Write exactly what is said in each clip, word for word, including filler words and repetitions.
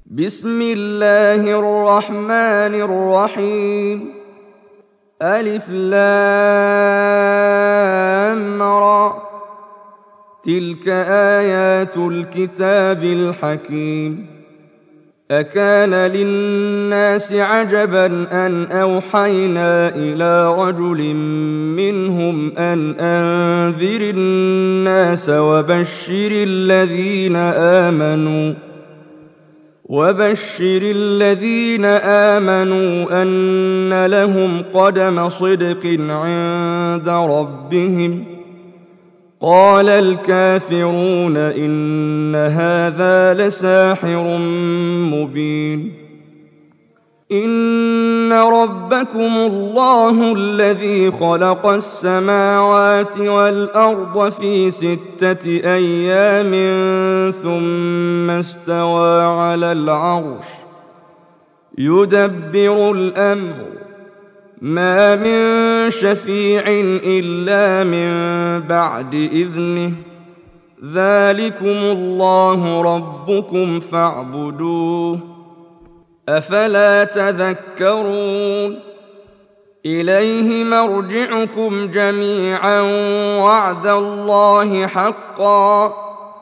بسم الله الرحمن الرحيم. ألف لام را، تلك آيات الكتاب الحكيم. أكان للناس عجبا أن أوحينا إلى رجل منهم أن أنذر الناس وبشر الذين آمنوا وبشر الذين آمنوا أن لهم قدم صدق عند ربهم. قال الكافرون إن هذا لساحر مبين. إن ربكم الله الذي خلق السماوات والأرض في ستة أيام ثم استوى على العرش يدبر الأمر، ما من شفيع إلا من بعد إذنه، ذلكم الله ربكم فاعبدوه، أفلا تذكرون. إليه مرجعكم جميعا وعد الله حقا،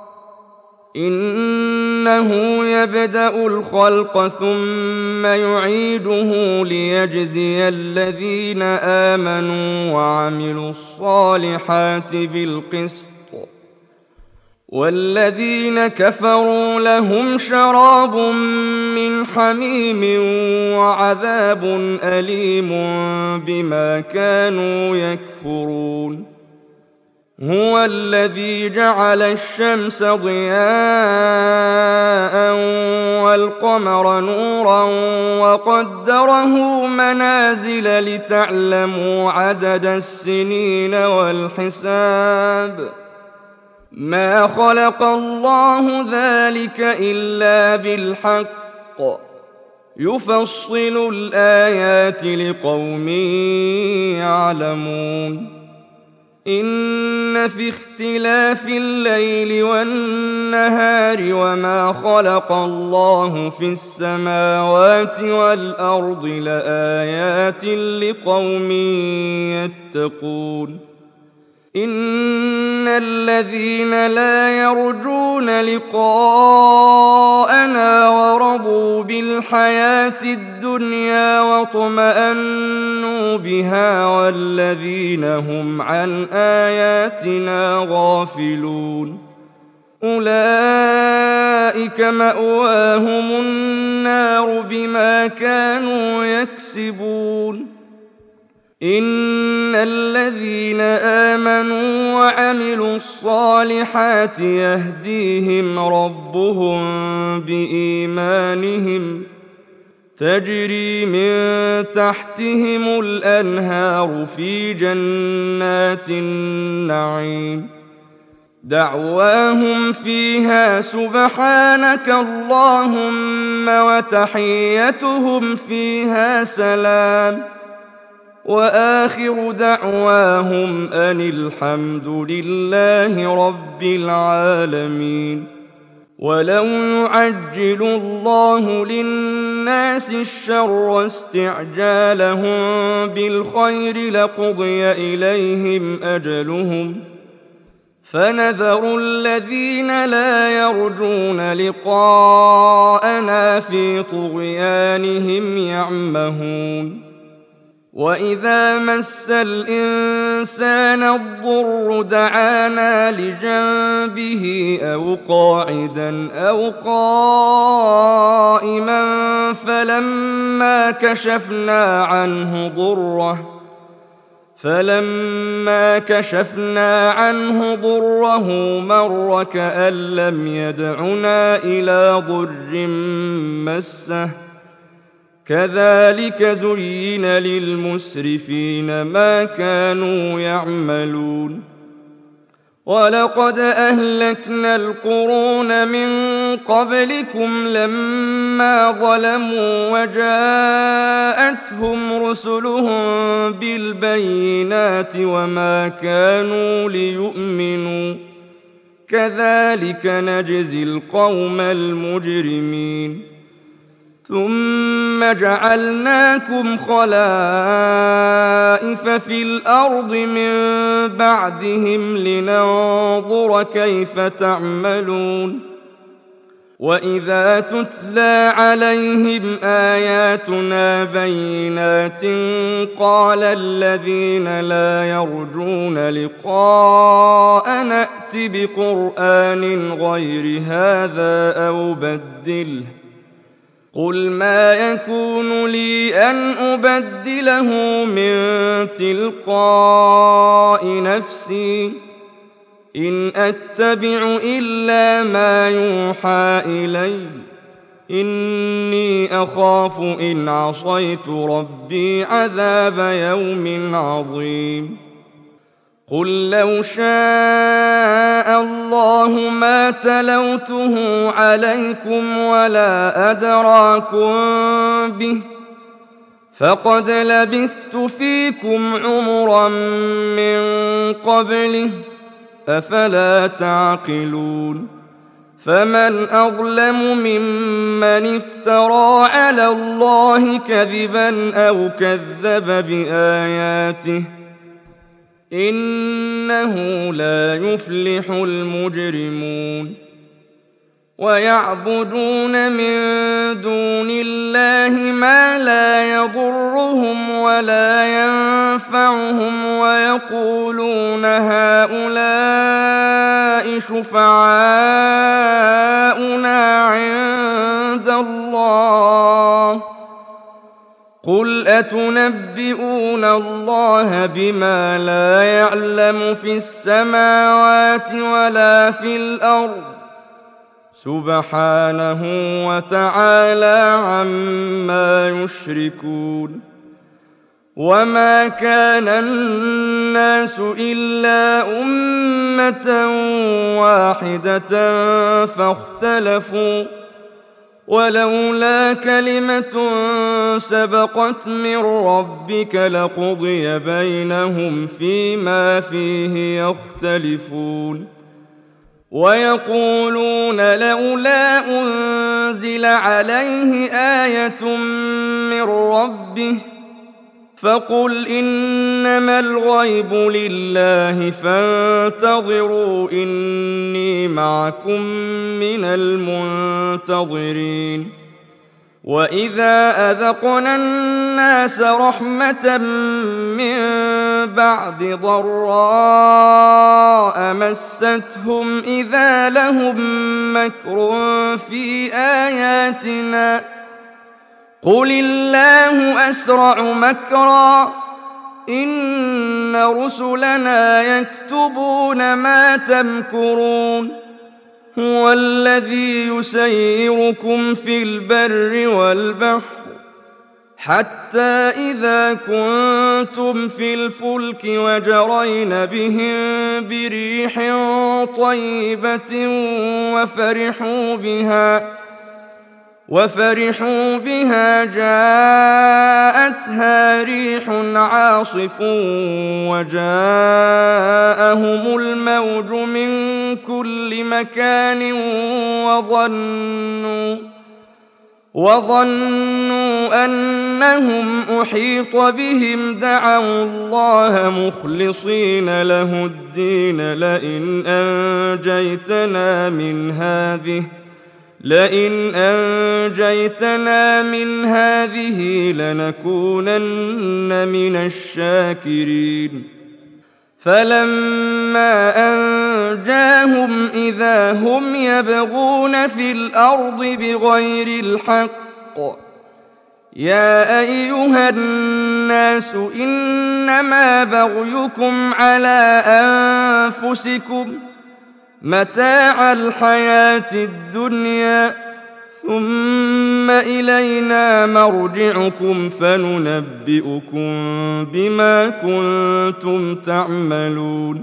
إنه يبدأ الخلق ثم يعيده ليجزي الذين آمنوا وعملوا الصالحات بالقسط، والذين كفروا لهم شراب من حميم وعذاب أليم بما كانوا يكفرون. هو الذي جعل الشمس ضياء والقمر نورا وقدره منازل لتعلموا عدد السنين والحساب، ما خلق الله ذلك إلا بالحق، يفصل الآيات لقوم يعلمون. إن في اختلاف الليل والنهار وما خلق الله في السماوات والأرض لآيات لقوم يتقون. إن الذين لا يرجون لقاءنا ورضوا بالحياة الدنيا واطمأنوا بها والذين هم عن آياتنا غافلون أولئك مأواهم النار بما كانوا يكسبون. إن الذين آمنوا وعملوا الصالحات يهديهم ربهم بإيمانهم، تجري من تحتهم الأنهار في جنات النعيم، دعواهم فيها سبحانك اللهم وتحيتهم فيها سلام، وآخر دعواهم أن الحمد لله رب العالمين. ولو يعجل الله للناس الشر استعجالهم بالخير لقضي إليهم أجلهم، فنذر الذين لا يرجون لقاءنا في طغيانهم يعمهون. وإذا مس الإنسان الضر دعانا لجنبه أو قاعدا أو قائما فلما كشفنا عنه ضره فلما كشفنا عنه ضره مر كأن لم يدعنا إلى ضر مسه، كذلك زين للمسرفين ما كانوا يعملون. ولقد أهلكنا القرون من قبلكم لما ظلموا وجاءتهم رسلهم بالبينات وما كانوا ليؤمنوا، كذلك نجزي القوم المجرمين. ثم جعلناكم خلائف في الأرض من بعدهم لننظر كيف تعملون وإذا تتلى عليهم آياتنا بينات قال الذين لا يرجون لقاء نأت بقرآن غير هذا أو بدله قل ما يكون لي أن أبدله من تلقاء نفسي إن أتبع إلا ما يوحى إلي إني أخاف إن عصيت ربي عذاب يوم عظيم قل لو شاء الله ما تلوته عليكم ولا أدراكم به فقد لبثت فيكم عمرا من قبله أفلا تعقلون فمن أظلم ممن افترى على الله كذبا أو كذب بآياته إنه لا يفلح المجرمون ويعبدون من دون الله ما لا يضرهم ولا ينفعهم ويقولون هؤلاء شفعاؤنا عند الله قل أتنبئون الله بما لا يعلم في السماوات ولا في الأرض سبحانه وتعالى عما يشركون وما كان الناس إلا أمة واحدة فاختلفوا ولولا كلمة سبقت من ربك لقضي بينهم فيما فيه يختلفون ويقولون لولا أنزل عليه آية من ربه فقل إنما الغيب لله فانتظروا إني معكم من المنتظرين وإذا أذقنا الناس رحمة من بعد ضراء مستهم إذا لهم مكر في آياتنا قل الله أسرع مكرا إن رسلنا يكتبون ما تمكرون هو الذي يسيركم في البر والبحر حتى إذا كنتم في الفلك وجرين بهم بريح طيبة وفرحوا بها وفرحوا بها جاءتها ريح عاصف وجاءهم الموج من كل مكان وظنوا وظنوا أنهم أحيط بهم دعوا الله مخلصين له الدين لئن أنجيتنا من هذه لئن أنجيتنا من هذه لنكونن من الشاكرين فلما أنجاهم إذا هم يبغون في الأرض بغير الحق يا أيها الناس إنما بغيكم على أنفسكم متاع الحياة الدنيا ثم إلينا مرجعكم فننبئكم بما كنتم تعملون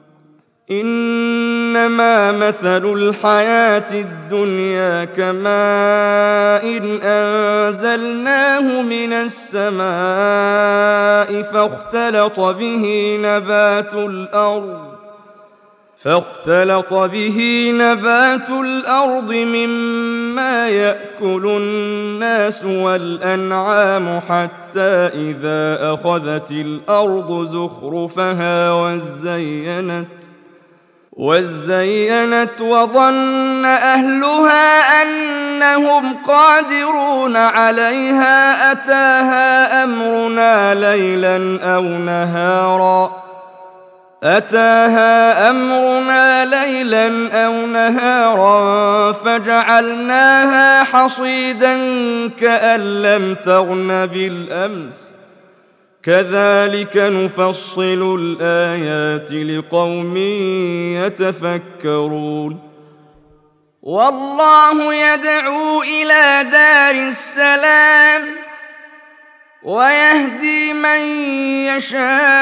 إنما مثل الحياة الدنيا كماء أنزلناه من السماء فاختلط به نبات الأرض فاختلط به نبات الأرض مما يأكل الناس والأنعام حتى إذا أخذت الأرض زخرفها وزينت وزينت وظن أهلها أنهم قادرون عليها أتاها أمرنا ليلا أو نهارا أتاها أمرنا ليلا أو نهارا فجعلناها حصيدا كأن لم تغن بالأمس كذلك نفصل الآيات لقوم يتفكرون والله يدعو إلى دار السلام ويهدي من يشاء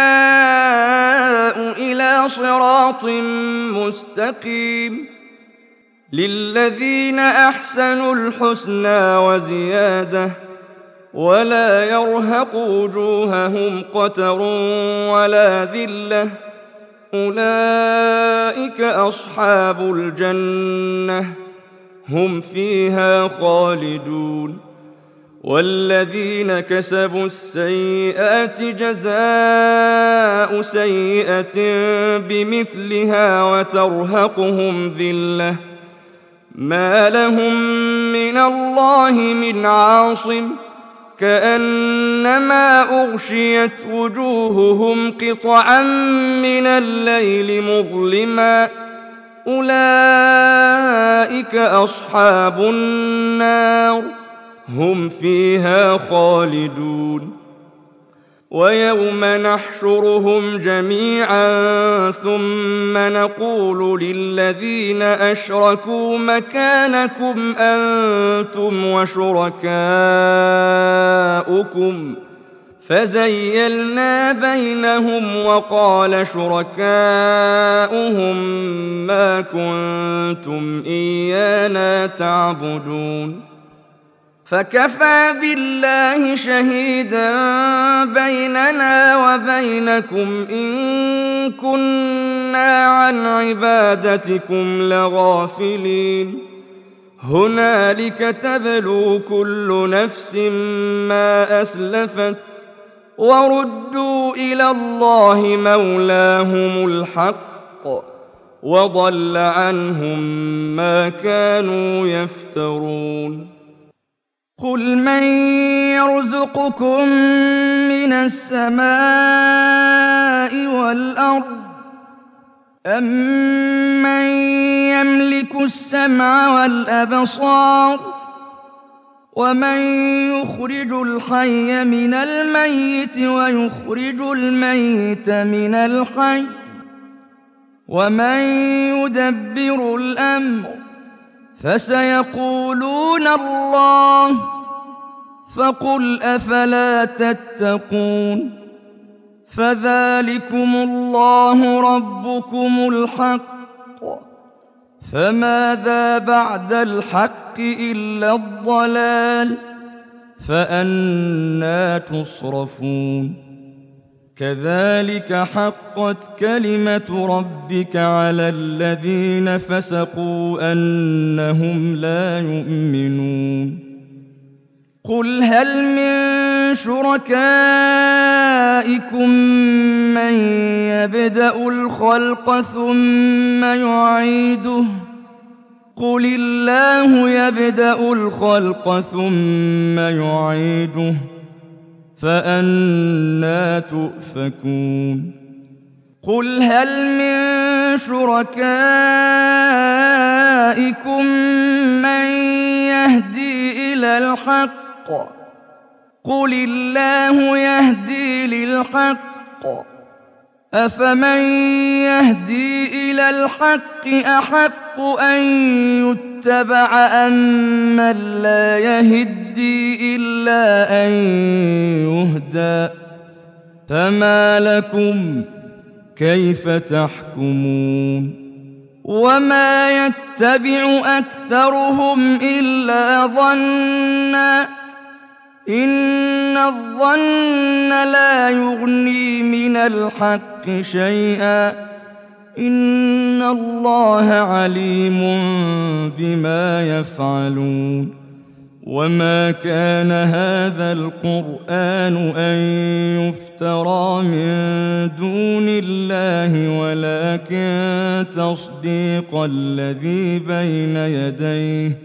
إلى صراط مستقيم للذين أحسنوا الحسنى وزيادة ولا يرهق وجوههم قتر ولا ذلة أولئك أصحاب الجنة هم فيها خالدون والذين كسبوا السيئات جزاء سيئة بمثلها وترهقهم ذلة ما لهم من الله من عاصم كأنما أغشيت وجوههم قطعا من الليل مظلما أولئك أصحاب النار هم فيها خالدون ويوم نحشرهم جميعا ثم نقول للذين أشركوا مكانكم أنتم وشركاؤكم فزيلنا بينهم وقال شركاؤهم ما كنتم إيانا تعبدون فكفى بالله شهيدا بيننا وبينكم إن كنا عن عبادتكم لغافلين هنالك تبلو كل نفس ما أسلفت وردوا إلى الله مولاهم الحق وضل عنهم ما كانوا يفترون قل من يرزقكم من السماء والأرض أمن يملك السمع والأبصار ومن يخرج الحي من الميت ويخرج الميت من الحي ومن يدبر الأمر فسيقولون الله فقل أفلا تتقون فذلكم الله ربكم الحق فماذا بعد الحق إلا الضلال فأنى تصرفون كذلك حقت كلمة ربك على الذين فسقوا أنهم لا يؤمنون قل هل من شركائكم من يبدأ الخلق ثم يعيده قل الله يبدأ الخلق ثم يعيده فأنى تؤفكون قل هل من شركائكم من يهدي إلى الحق قل الله يهدي للحق أفمن يهدي إلى الحق أحق أن يتبع أم من لا يهدي إلا أن يهدى فما لكم كيف تحكمون وما يتبع أكثرهم إلا ظنا إن الظن لا يغني من الحق شيئا إن الله عليم بما يفعلون. وما كان هذا القرآن أن يفترى من دون الله ولكن تصديق الذي بين يديه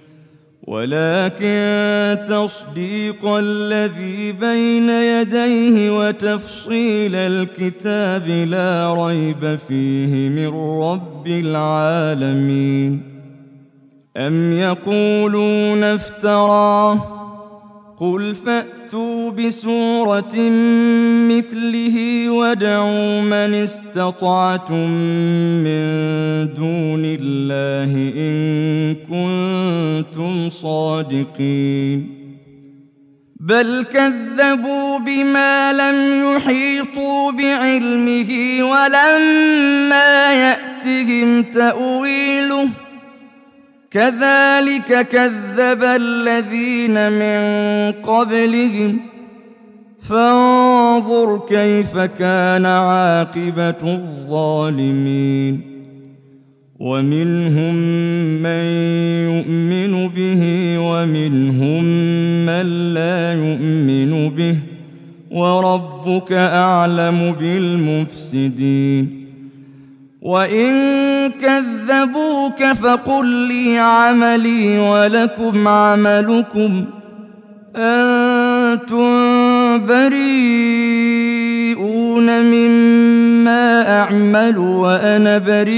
ولكن تصديق الذي بين يديه وتفصيل الكتاب لا ريب فيه من رب العالمين. أم يقولون افتراه قل فأتوا بسورة مثله وادعوا من استطعتم من دون الله إن كنتم صادقين. بل كذبوا بما لم يحيطوا بعلمه ولما يأتهم تأويله كذلك كذب الذين من قبلهم فانظر كيف كان عاقبة الظالمين. ومنهم من يؤمن به ومنهم من لا يؤمن به وربك أعلم بالمفسدين. وإن كذبوك فقل لي عملي ولكم عملكم أنتم بريئون مما أعمل وأنا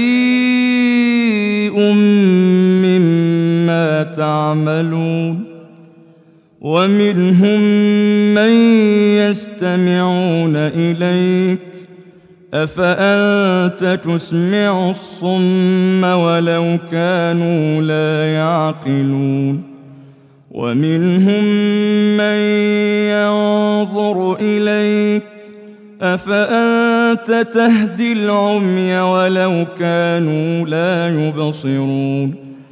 بريء مما تعملون. ومنهم من يستمعون إليك أفأنت تسمع الصم ولو كانوا لا يعقلون. ومنهم من ينظر إليك أفأنت تهدي العمي ولو كانوا لا يبصرون.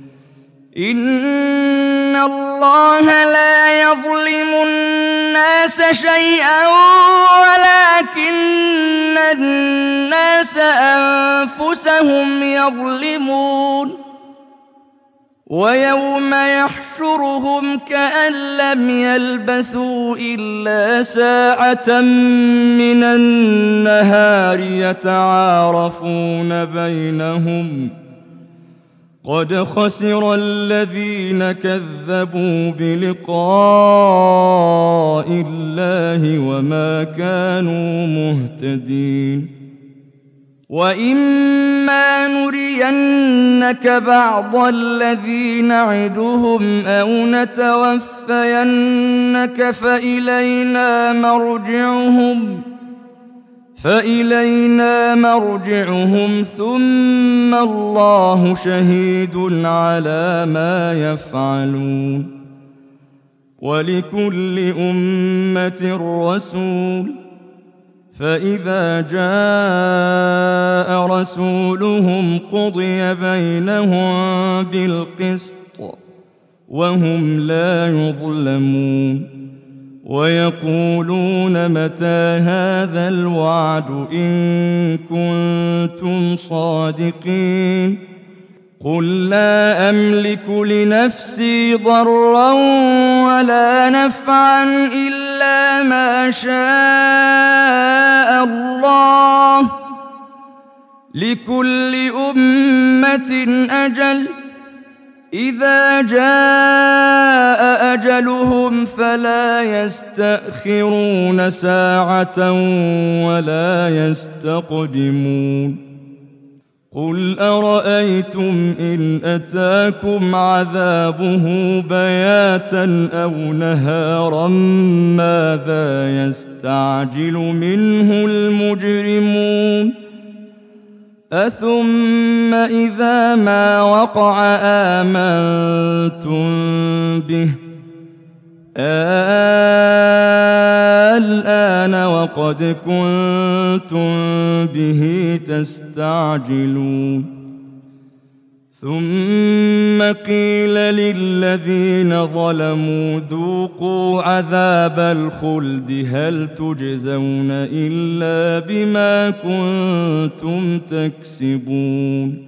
إن الله لا يظلم الناس شيئا ولكن الناس أنفسهم يظلمون. ويوم يحشرهم كأن لم يلبثوا إلا ساعة من النهار يتعارفون بينهم قد خسر الذين كذبوا بلقاء الله وما كانوا مهتدين. وإما نرينك بعض الذي نعدهم أو نتوفينك فإلينا مرجعهم فإلينا مرجعهم ثم الله شهيد على ما يفعلون. ولكل أمة رسول فإذا جاء رسولهم قضي بينهم بالقسط وهم لا يظلمون. ويقولون متى هذا الوعد إن كنتم صادقين قل لا أملك لنفسي ضرا ولا نفعا إلا ما شاء الله لكل أمة أجل إذا جاء أجلهم فلا يستأخرون ساعة ولا يستقدمون. قل أرأيتم إن أتاكم عذابه بياتا أو نهارا ماذا يستعجل منه المجرمون أثم إذا ما وقع آمنتم به الآن وقد كنتم به تستعجلون ثم قيل للذين ظلموا ذوقوا عذاب الخلد هل تجزون إلا بما كنتم تكسبون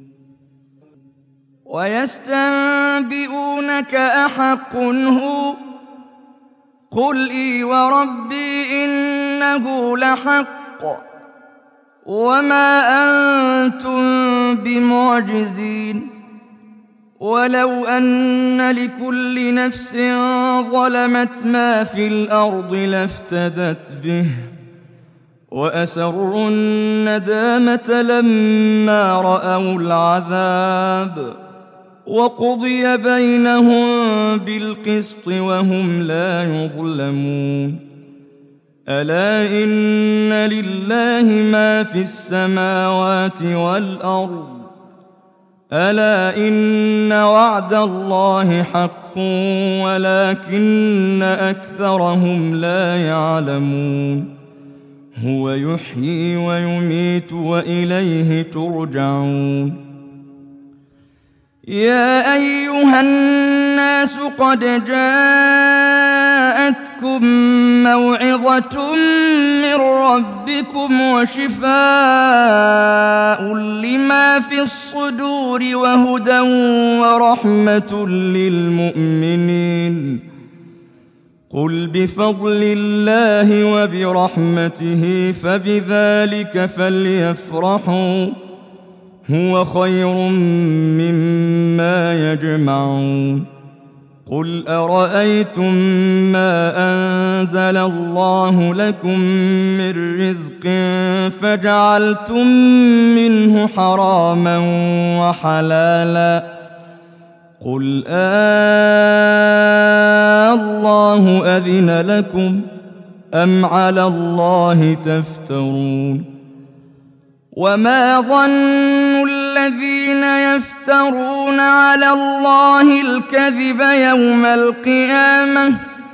ويستنبئونك أحق هو قل إي وربي إنه لحق وما أنتم بمعجزين ولو أن لكل نفس ظلمت ما في الأرض لافتدت به وأسروا الندامة لما رأوا العذاب وقضي بينهم بالقسط وهم لا يظلمون ألا إن لله ما في السماوات والأرض ألا إن وعد الله حق ولكن أكثرهم لا يعلمون هو يحيي ويميت وإليه ترجعون يا أيها الناس قد جاءتكم موعظة من ربكم وشفاء لما في الصدور وهدى ورحمة للمؤمنين قل بفضل الله وبرحمته فبذلك فليفرحوا هو خير مما يجمعون قل أرأيتم ما أنزل الله لكم من رزق فجعلتم منه حراما وحلالا قل آه الله أذن لكم أم على الله تفترون وما ظن الذين يفترون على الله الكذب يوم القيامة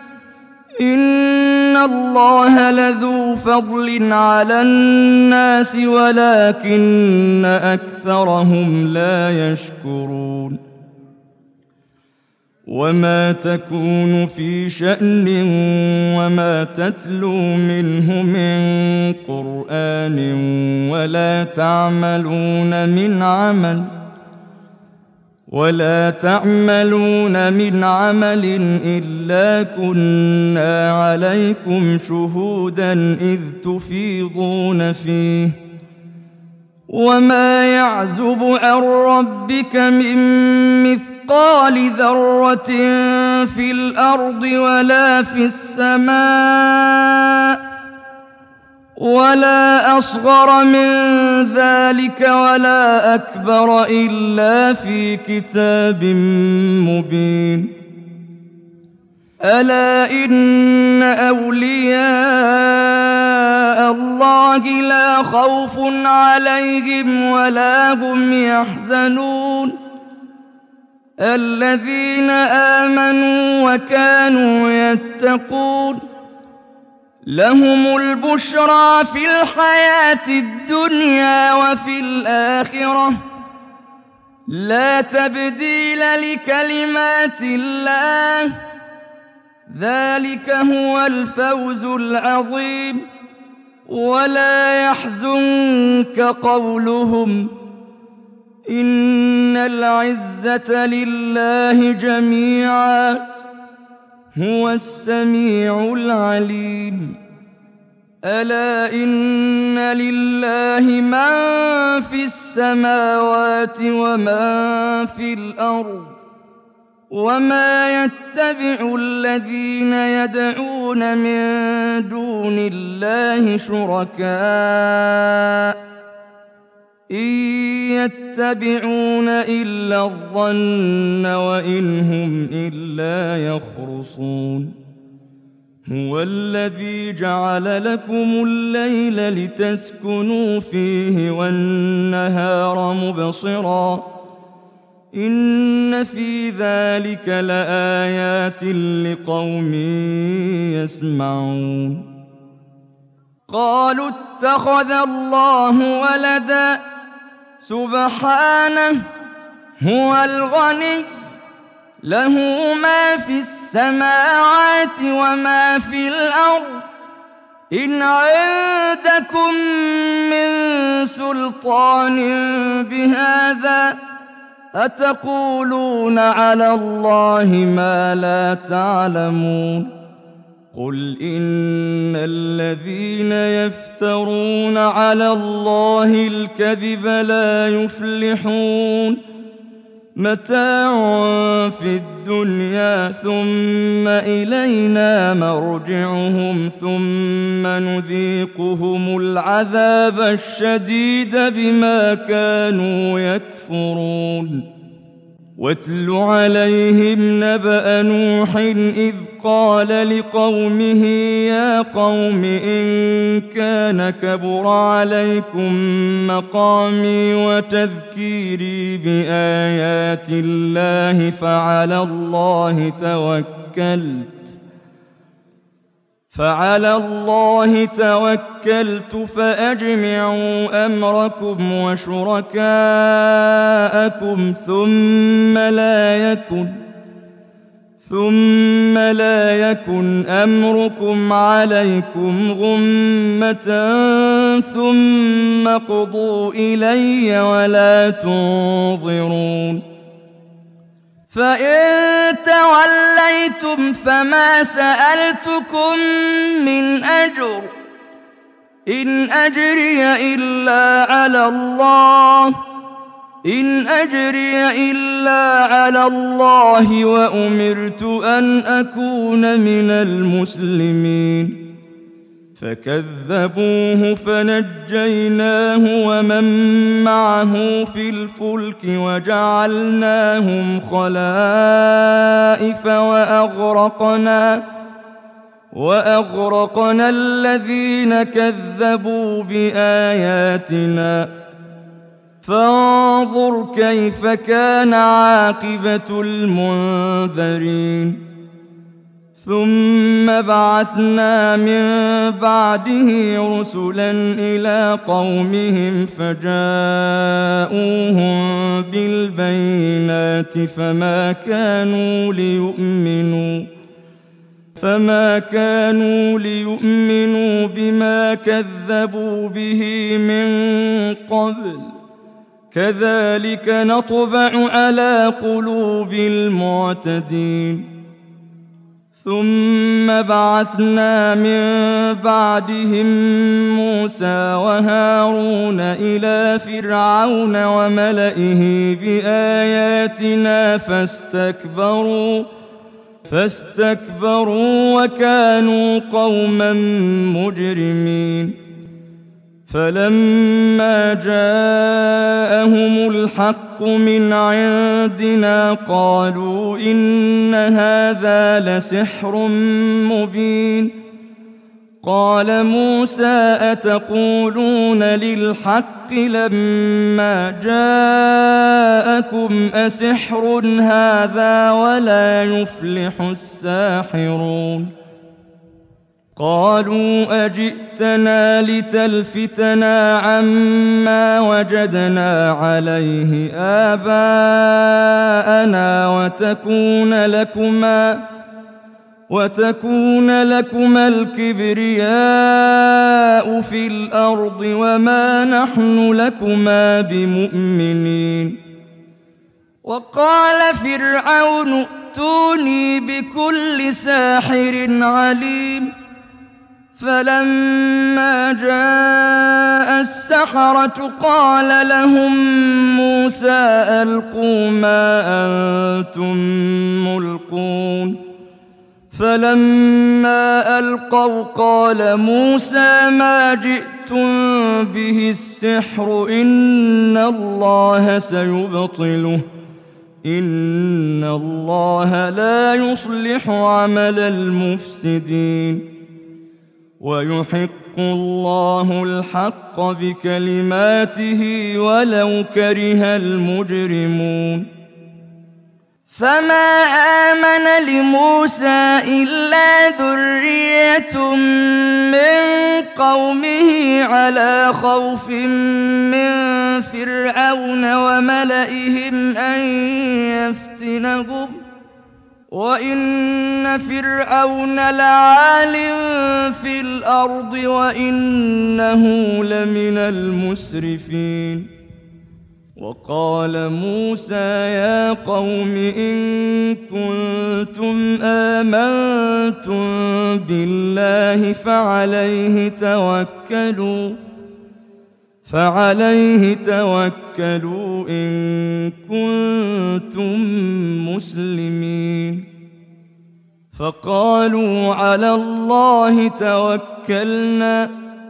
إن الله لذو فضل على الناس ولكن أكثرهم لا يشكرون وما تكون في شأن وما تتلو منه من قرآن ولا تعملون من عمل ولا تعملون من عمل إلا كنا عليكم شهودا إذ تفيضون فيه وما يعزب عن ربك من مثقال ذرة في الأرض ولا في السماء ولا أصغر من ذلك ولا أكبر إلا في كتاب مبين ألا إن أولياء الله لا خوف عليهم ولا هم يحزنون الذين آمنوا وكانوا يتقون لهم البشرى في الحياة الدنيا وفي الآخرة لا تبديل لكلمات الله ذلك هو الفوز العظيم ولا يحزنك قولهم إن العزة لله جميعا هو السميع العليم ألا إن لله من في السماوات ومن في الأرض وما يتبع الذين يدعون من دون الله شركاء إن يتبعون إلا الظن وإن هم إلا يخرصون هو الذي جعل لكم الليل لتسكنوا فيه والنهار مبصرا إن في ذلك لآيات لقوم يسمعون قالوا اتخذ الله ولدا سبحانه هو الغني له ما في السماوات وما في الأرض إن عندكم من سلطان بهذا أتقولون على الله ما لا تعلمون قل إن الذين يفترون على الله الكذب لا يفلحون متاع في الدنيا ثم إلينا مرجعهم ثم نذيقهم العذاب الشديد بما كانوا يكفرون واتل عليهم نبأ نوح إذ قال لقومه يا قوم إن كان كبر عليكم مقامي وتذكيري بآيات الله فعلى الله توكلت فعلى الله توكلت فأجمعوا أمركم وشركاءكم ثم لا يكن ثم لا يكن أمركم عليكم غمة ثم اقضوا إلي ولا تنظرون فإن توليتم فما سألتكم من أجر إن أجري إلا على الله إن أجري إلا على الله وأمرت أن أكون من المسلمين فكذبوه فنجيناه ومن معه في الفلك وجعلناهم خلائف وأغرقنا وأغرقنا الذين كذبوا بآياتنا فانظر كيف كان عاقبة المنذرين ثم بعثنا من بعده رسلا إلى قومهم فجاءوهم بالبينات فما كانوا ليؤمنوا فما كانوا ليؤمنوا بما كذبوا به من قبل كذلك نطبع على قلوب المعتدين ثم بعثنا من بعدهم موسى وهارون إلى فرعون وملئه بآياتنا فاستكبروا فاستكبروا وكانوا قوما مجرمين فلما جاءهم الحق من عندنا قالوا إن هذا لسحر مبين قال موسى أتقولون للحق لما جاءكم أسحر هذا ولا يفلح الساحرون قالوا أجئتنا لتلفتنا عما وجدنا عليه آباءنا وتكون لكما وتكون لكما الكبرياء في الأرض وما نحن لكما بمؤمنين وقال فرعون ائتوني بكل ساحر عليم فلما جاء السحرة قال لهم موسى ألقوا ما أنتم ملقون فلما ألقوا قال موسى ما جئتم به السحر إن الله سيبطله إن الله لا يصلح عمل المفسدين ويحق الله الحق بكلماته ولو كره المجرمون فما آمن لموسى إلا ذرية من قومه على خوف من فرعون وملئهم أن يفتنهم وإن فرعون لعال في الأرض وإنه لمن المسرفين. وقال موسى يا قوم إن كنتم آمنتم بالله فعليه توكلوا فعليه توكلوا إن كنتم مسلمين. فقالوا على الله توكلنا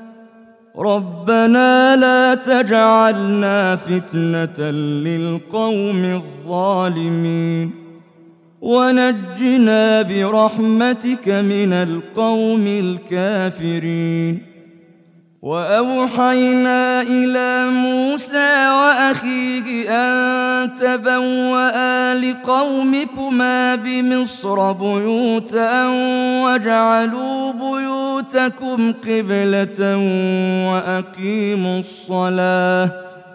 ربنا لا تجعلنا فتنة للقوم الظالمين ونجنا برحمتك من القوم الكافرين. وأوحينا إلى موسى وأخيه أن تبوأ لقومكما بمصر بيوتا واجعلوا بيوتكم قبلة وأقيموا الصلاة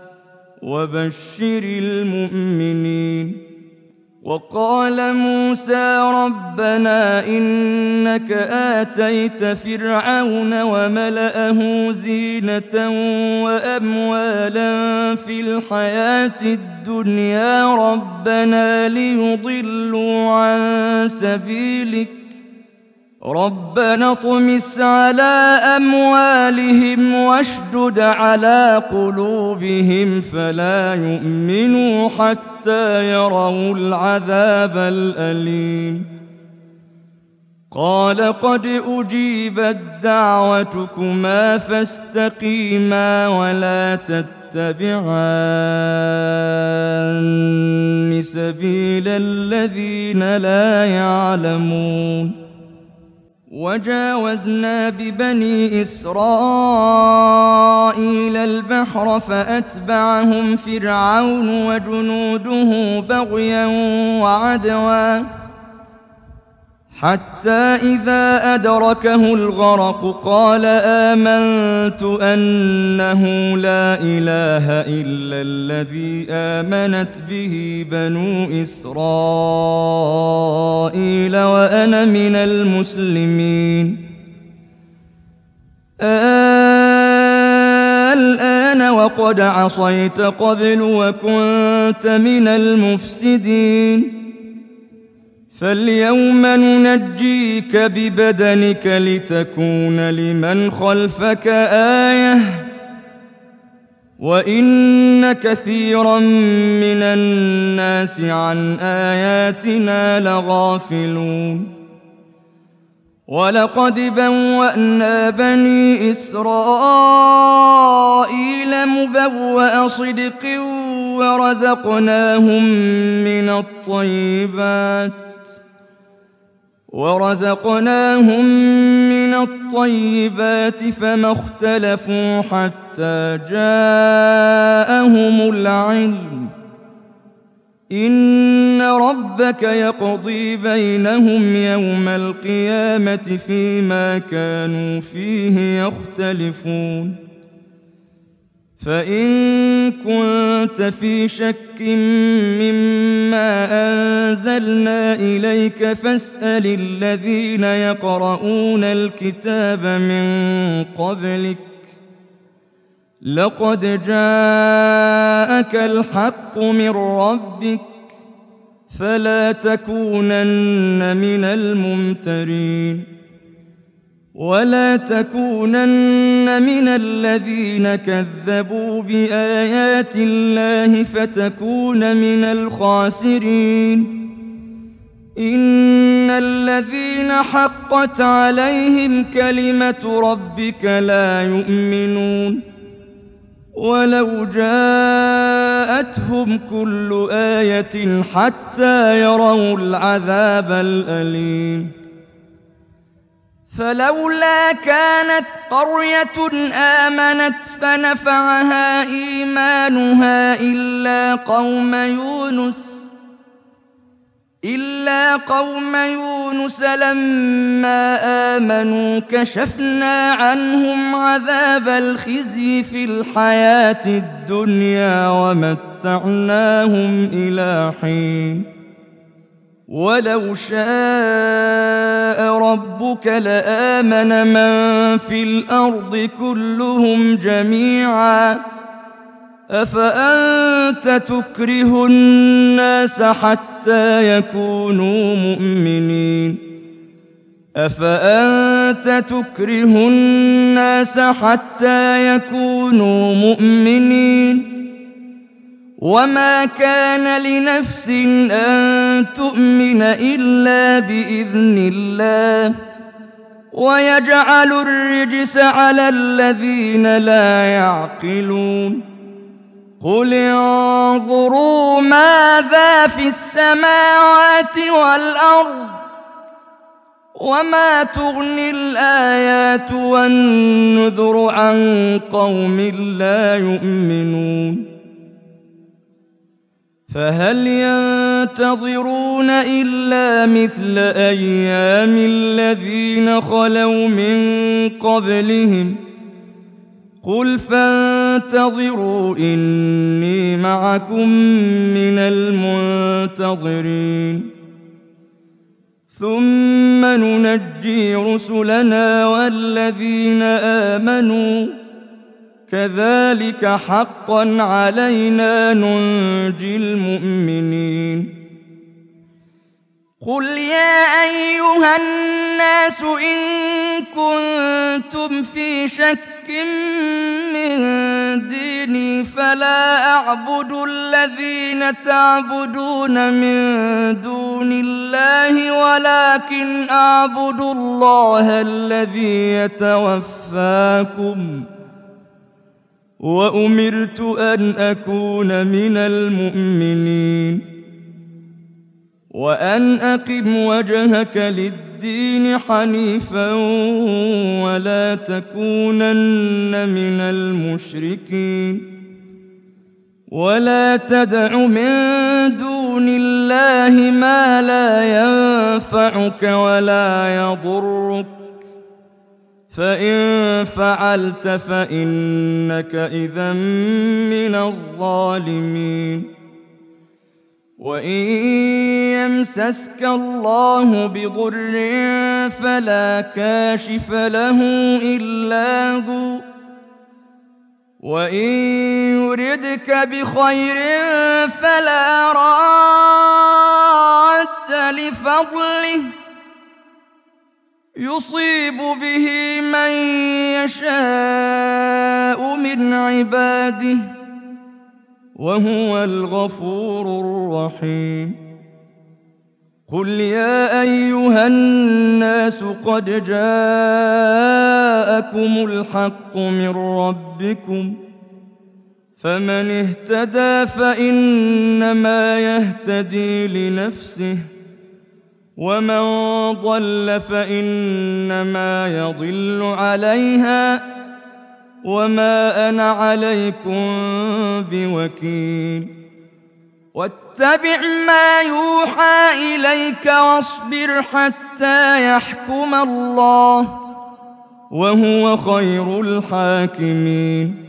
وبشر المؤمنين. وقال موسى ربنا إنك آتيت فرعون وملأه زينة وأموالا في الحياة الدنيا ربنا ليضلوا عن سبيلك ربنا اطمس على أموالهم واشدد على قلوبهم فلا يؤمنوا حتى يروا العذاب الأليم. قال قد أجيبت دعوتكما فاستقيما ولا تتبعان سبيل الذين لا يعلمون. وجاوزنا ببني إسرائيل البحر فأتبعهم فرعون وجنوده بغيا وعدوا حتى إذا أدركه الغرق قال آمنت أنه لا إله إلا الذي آمنت به بنو إسرائيل وأنا من المسلمين. الآن وقد عصيت قبل وكنت من المفسدين فاليوم ننجيك ببدنك لتكون لمن خلفك آية وإن كثيرا من الناس عن آياتنا لغافلون. ولقد بوأنا بني إسرائيل مبوأ صدق ورزقناهم من الطيبات ورزقناهم من الطيبات فما اختلفوا حتى جاءهم العلم. إن ربك يقضي بينهم يوم القيامة فيما كانوا فيه يختلفون. فإن كنت في شك مما أنزلنا إليك فاسأل الذين يقرؤون الكتاب من قبلك لقد جاءك الحق من ربك فلا تكونن من الممترين ولا تكونن من الذين كذبوا بآيات الله فتكون من الخاسرين. إن الذين حقت عليهم كلمة ربك لا يؤمنون ولو جاءتهم كل آية حتى يروا العذاب الأليم. فلولا كانت قرية آمنت فنفعها إيمانها إلا قوم يونس إلا قوم يونس لما آمنوا كشفنا عنهم عذاب الخزي في الحياة الدنيا ومتعناهم إلى حين ولو شاء ربك لآمن من في الأرض كلهم جميعا أفأنت تكره الناس حتى يكونوا مؤمنين أفأنت تكره الناس حتى يكونوا مؤمنين وما كان لنفس أن تؤمن إلا بإذن الله ويجعل الرجس على الذين لا يعقلون قل انظروا ماذا في السماوات والأرض وما تغني الآيات والنذر عن قوم لا يؤمنون فهل ينتظرون إلا مثل أيام الذين خلوا من قبلهم قل فانتظروا إني معكم من المنتظرين ثم ننجي رسلنا والذين آمنوا كذلك حقا علينا ننجي المؤمنين قل يا أيها الناس إن كنتم في شك من ديني فلا أعبد الذين تعبدون من دون الله ولكن أعبد الله الذي يتوفاكم وأمرت أن أكون من المؤمنين وأن أقم وجهك للدين حنيفا ولا تكونن من المشركين ولا تدع من دون الله ما لا ينفعك ولا يضرك فإن فعلت فإنك إذا من الظالمين وإن يمسسك الله بضر فلا كاشف له إلا هو وإن يردك بخير فلا راد لفضله يصيب به من يشاء من عباده وهو الغفور الرحيم قل يا أيها الناس قد جاءكم الحق من ربكم فمن اهتدى فإنما يهتدي لنفسه ومن ضل فإنما يضل عليها وما أنا عليكم بوكيل واتبع ما يوحى إليك واصبر حتى يحكم الله وهو خير الحاكمين